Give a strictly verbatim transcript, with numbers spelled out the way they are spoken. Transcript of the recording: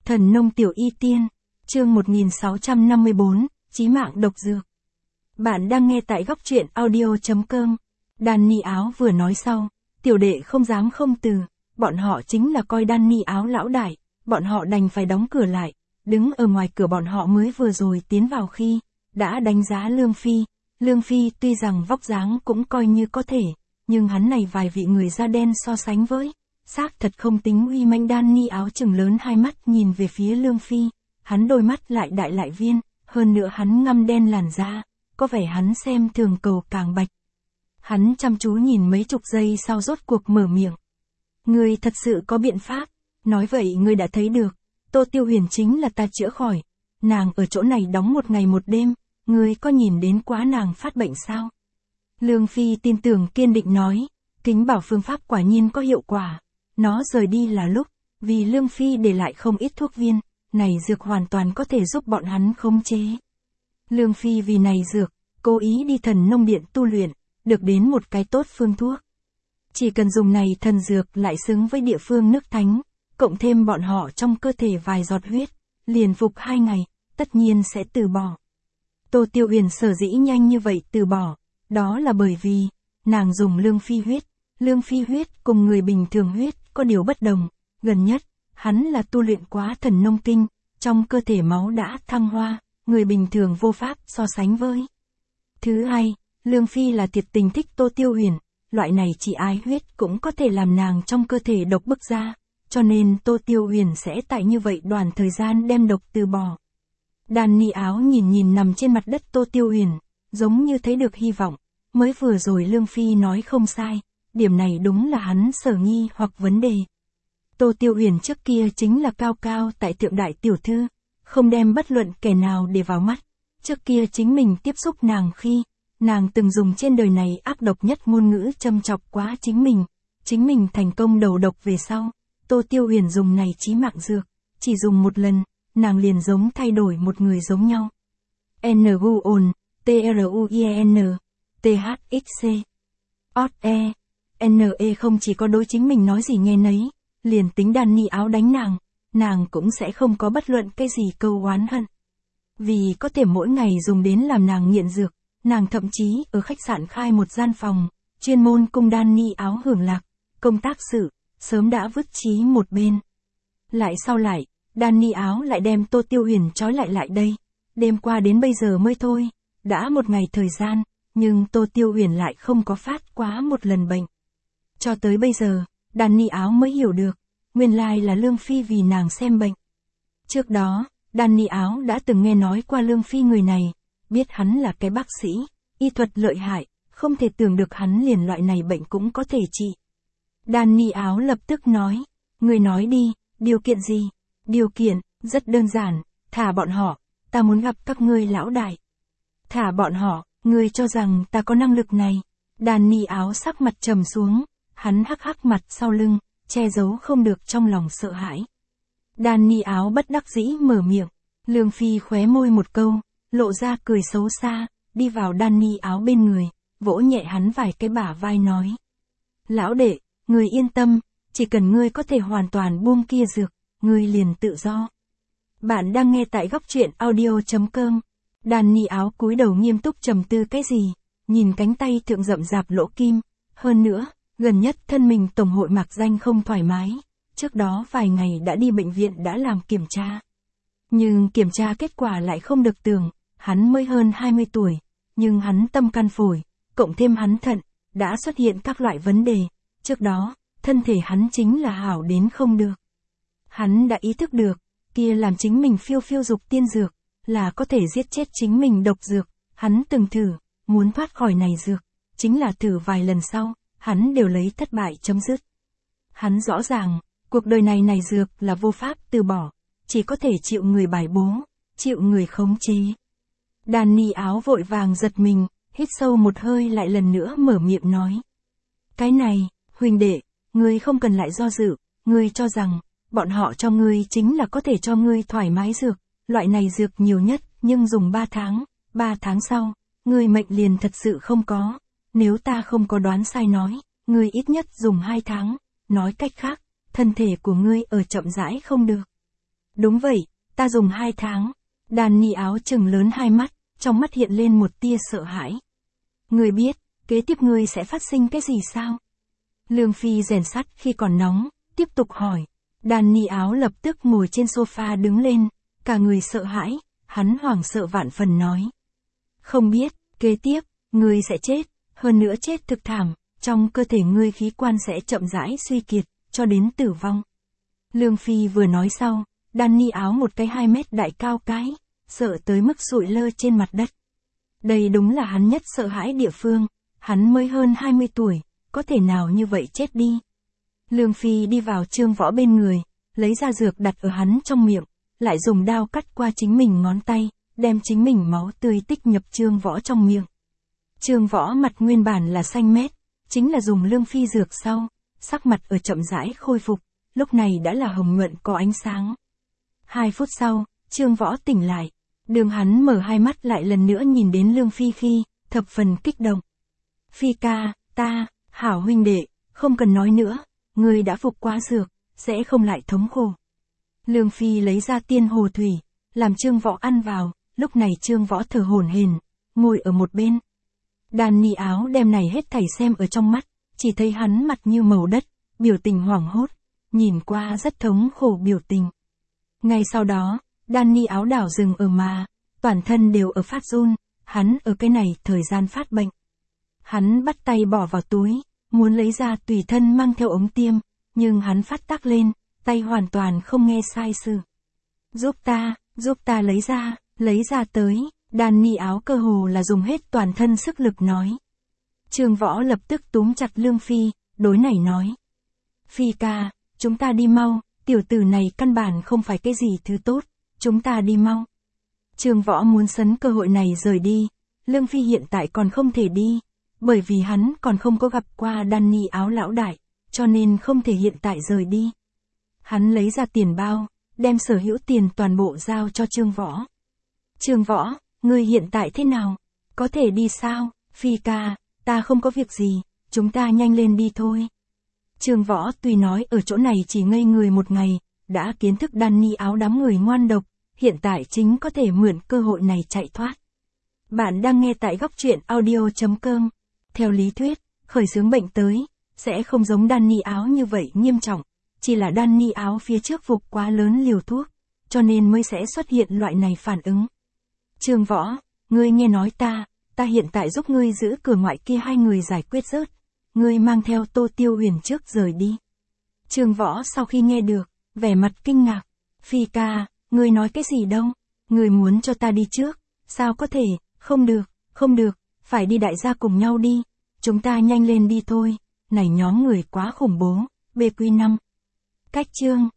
Thần nông tiểu y tiên, chương một nghìn sáu trăm năm mươi bốn, chí mạng độc dược. Bạn đang nghe tại góc truyện audio chấm com. Đan Ni Áo vừa nói sau, tiểu đệ không dám không từ, bọn họ chính là coi Đan Ni Áo lão đại, bọn họ đành phải đóng cửa lại, đứng ở ngoài cửa bọn họ mới vừa rồi tiến vào khi, đã đánh giá Lương Phi. Lương Phi tuy rằng vóc dáng cũng coi như có thể, nhưng hắn này vài vị người da đen so sánh với, xác thật không tính uy manh. Đan Ni Áo chừng lớn hai mắt nhìn về phía Lương Phi, hắn đôi mắt lại đại lại viên, hơn nữa hắn ngăm đen làn da, có vẻ hắn xem thường cầu càng bạch. Hắn chăm chú nhìn mấy chục giây sau rốt cuộc mở miệng. Ngươi thật sự có biện pháp, nói vậy ngươi đã thấy được, Tô Tiêu Huyền chính là ta chữa khỏi, nàng ở chỗ này đóng một ngày một đêm, ngươi có nhìn đến quá nàng phát bệnh sao? Lương Phi tin tưởng kiên định nói, Kính Bảo phương pháp quả nhiên có hiệu quả, nó rời đi là lúc, vì Lương Phi để lại không ít thuốc viên, này dược hoàn toàn có thể giúp bọn hắn khống chế. Lương Phi vì này dược, cố ý đi thần nông điện tu luyện, được đến một cái tốt phương thuốc. Chỉ cần dùng này thần dược lại xứng với địa phương nước thánh, cộng thêm bọn họ trong cơ thể vài giọt huyết, liền phục hai ngày, tất nhiên sẽ từ bỏ. Tô Tiêu Huyền sở dĩ nhanh như vậy từ bỏ, đó là bởi vì, nàng dùng Lương Phi huyết, Lương Phi huyết cùng người bình thường huyết có điều bất đồng, gần nhất, hắn là tu luyện quá thần nông kinh, trong cơ thể máu đã thăng hoa, người bình thường vô pháp so sánh với. Thứ hai, Lương Phi là thiệt tình thích Tô Tiêu Huyền, loại này chỉ ái huyết cũng có thể làm nàng trong cơ thể độc bức ra, cho nên Tô Tiêu Huyền sẽ tại như vậy đoạn thời gian đem độc từ bỏ. Đan Ni Áo nhìn nhìn nằm trên mặt đất Tô Tiêu Huyền, giống như thấy được hy vọng, mới vừa rồi Lương Phi nói không sai, điểm này đúng là hắn sở nghi hoặc vấn đề. Tô Tiêu Huyền trước kia chính là cao cao tại thượng đại tiểu thư, không đem bất luận kẻ nào để vào mắt, trước kia chính mình tiếp xúc nàng khi, nàng từng dùng trên đời này ác độc nhất ngôn ngữ châm chọc quá chính mình, chính mình thành công đầu độc về sau, Tô Tiêu Huyền dùng này chí mạng dược, chỉ dùng một lần, nàng liền giống thay đổi một người giống nhau. N-Gu-on, T-R-U-I-E-N, T-H-X-C, O-T-E, N-E không chỉ có đối chính mình nói gì nghe nấy, liền tính Đan Ni Áo đánh nàng, nàng cũng sẽ không có bất luận cái gì câu oán hận. Vì có thể mỗi ngày dùng đến làm nàng nghiện dược, nàng thậm chí ở khách sạn khai một gian phòng, chuyên môn cung Đan Ni Áo hưởng lạc, công tác sự, sớm đã vứt chí một bên. Lại sau lại, Đan Ni Áo lại đem Tô Tiêu Huyền trói lại lại đây, đêm qua đến bây giờ mới thôi, đã một ngày thời gian, nhưng Tô Tiêu Huyền lại không có phát quá một lần bệnh. Cho tới bây giờ, Đan Ni Áo mới hiểu được, nguyên lai là Lương Phi vì nàng xem bệnh. Trước đó, Đan Ni Áo đã từng nghe nói qua Lương Phi người này, biết hắn là cái bác sĩ, y thuật lợi hại, không thể tưởng được hắn liền loại này bệnh cũng có thể trị. Đan Ni Áo lập tức nói, người nói đi, điều kiện gì? Điều kiện, rất đơn giản, thả bọn họ, ta muốn gặp các ngươi lão đại. Thả bọn họ, ngươi cho rằng ta có năng lực này. Đan Ni Áo sắc mặt trầm xuống, hắn hắc hắc mặt sau lưng, che giấu không được trong lòng sợ hãi. Đan Ni Áo bất đắc dĩ mở miệng, Lương Phi khóe môi một câu, lộ ra cười xấu xa, đi vào Đan Ni Áo bên người, vỗ nhẹ hắn vài cái bả vai nói. Lão đệ, ngươi yên tâm, chỉ cần ngươi có thể hoàn toàn buông kia dược, ngươi liền tự do. Bạn đang nghe tại góc truyện audio chấm com. Đan Ni Áo cúi đầu nghiêm túc trầm tư cái gì, nhìn cánh tay thượng rậm rạp lỗ kim, hơn nữa, gần nhất thân mình tổng hội mạc danh không thoải mái, trước đó vài ngày đã đi bệnh viện đã làm kiểm tra. Nhưng kiểm tra kết quả lại không được tưởng, hắn mới hơn hai mươi tuổi, nhưng hắn tâm can phổi, cộng thêm hắn thận, đã xuất hiện các loại vấn đề, trước đó, thân thể hắn chính là hảo đến không được. Hắn đã ý thức được, kia làm chính mình phiêu phiêu dục tiên dược, là có thể giết chết chính mình độc dược, hắn từng thử, muốn thoát khỏi này dược, chính là thử vài lần sau, hắn đều lấy thất bại chấm dứt. Hắn rõ ràng, cuộc đời này này dược là vô pháp từ bỏ, chỉ có thể chịu người bài bố, chịu người khống chế. Đan Ni Áo vội vàng giật mình, hít sâu một hơi lại lần nữa mở miệng nói. Cái này, huynh đệ, ngươi không cần lại do dự, ngươi cho rằng, bọn họ cho ngươi chính là có thể cho ngươi thoải mái dược, loại này dược nhiều nhất, nhưng dùng ba tháng, ba tháng sau, ngươi mệnh liền thật sự không có, nếu ta không có đoán sai nói, ngươi ít nhất dùng hai tháng, nói cách khác, thân thể của ngươi ở chậm rãi không được. Đúng vậy, ta dùng hai tháng. Danny áo trừng lớn hai mắt, trong mắt hiện lên một tia sợ hãi. Ngươi biết, kế tiếp ngươi sẽ phát sinh cái gì sao? Lương Phi rèn sắt khi còn nóng, tiếp tục hỏi. Danny áo lập tức ngồi trên sofa đứng lên, cả người sợ hãi, hắn hoảng sợ vạn phần nói. Không biết, kế tiếp, ngươi sẽ chết, hơn nữa chết thực thảm, trong cơ thể ngươi khí quan sẽ chậm rãi suy kiệt, cho đến tử vong. Lương Phi vừa nói sau, Danny áo một cái hai mét đại cao cái, sợ tới mức sụi lơ trên mặt đất. Đây đúng là hắn nhất sợ hãi địa phương, hắn mới hơn hai mươi tuổi, có thể nào như vậy chết đi. Lương Phi đi vào Trương Võ bên người, lấy ra dược đặt ở hắn trong miệng, lại dùng đao cắt qua chính mình ngón tay, đem chính mình máu tươi tích nhập Trương Võ trong miệng. Trương Võ mặt nguyên bản là xanh mét, chính là dùng Lương Phi dược sau, sắc mặt ở chậm rãi khôi phục, lúc này đã là hồng nhuận có ánh sáng. Hai phút sau, Trương Võ tỉnh lại, đường hắn mở hai mắt lại lần nữa nhìn đến Lương Phi khi, thập phần kích động. Phi ca, ta, hảo huynh đệ, không cần nói nữa, ngươi đã phục quá dược, sẽ không lại thống khổ. Lương Phi lấy ra tiên hồ thủy, làm Trương Võ ăn vào, lúc này Trương Võ thở hổn hển, ngồi ở một bên. Danny áo đem này hết thảy xem ở trong mắt, chỉ thấy hắn mặt như màu đất, biểu tình hoảng hốt, nhìn qua rất thống khổ biểu tình. Ngay sau đó, Danny áo đảo dừng ở mà, toàn thân đều ở phát run, hắn ở cái này thời gian phát bệnh. Hắn bắt tay bỏ vào túi, muốn lấy ra tùy thân mang theo ống tiêm, nhưng hắn phát tác lên, tay hoàn toàn không nghe sai sự. Giúp ta, giúp ta lấy ra, lấy ra tới, Danny áo cơ hồ là dùng hết toàn thân sức lực nói. Trương Võ lập tức túm chặt Lương Phi, đối này nói. Phi ca, chúng ta đi mau, tiểu tử này căn bản không phải cái gì thứ tốt, chúng ta đi mau. Trương Võ muốn sấn cơ hội này rời đi, Lương Phi hiện tại còn không thể đi, bởi vì hắn còn không có gặp qua Danny áo lão đại, cho nên không thể hiện tại rời đi. Hắn lấy ra tiền bao, đem sở hữu tiền toàn bộ giao cho Trương Võ. Trương Võ, ngươi hiện tại thế nào? Có thể đi sao? Phi ca, ta không có việc gì, chúng ta nhanh lên đi thôi. Trương Võ tuy nói ở chỗ này chỉ ngây người một ngày, đã kiến thức Danny áo đám người ngoan độc, hiện tại chính có thể mượn cơ hội này chạy thoát. Bạn đang nghe tại góc truyện audio chấm com. Theo lý thuyết, khởi xướng bệnh tới, sẽ không giống Danny áo như vậy nghiêm trọng, chỉ là Danny áo phía trước phục quá lớn liều thuốc, cho nên mới sẽ xuất hiện loại này phản ứng. Trương Võ, ngươi nghe nói ta, ta hiện tại giúp ngươi giữ cửa ngoại kia hai người giải quyết rớt, ngươi mang theo Tô Tiêu Huyền trước rời đi. Trương Võ sau khi nghe được, vẻ mặt kinh ngạc, Phi ca, ngươi nói cái gì đâu, ngươi muốn cho ta đi trước, sao có thể, không được, không được, phải đi đại gia cùng nhau đi, chúng ta nhanh lên đi thôi, này nhóm người quá khủng bố, bê quy năm. Cách chương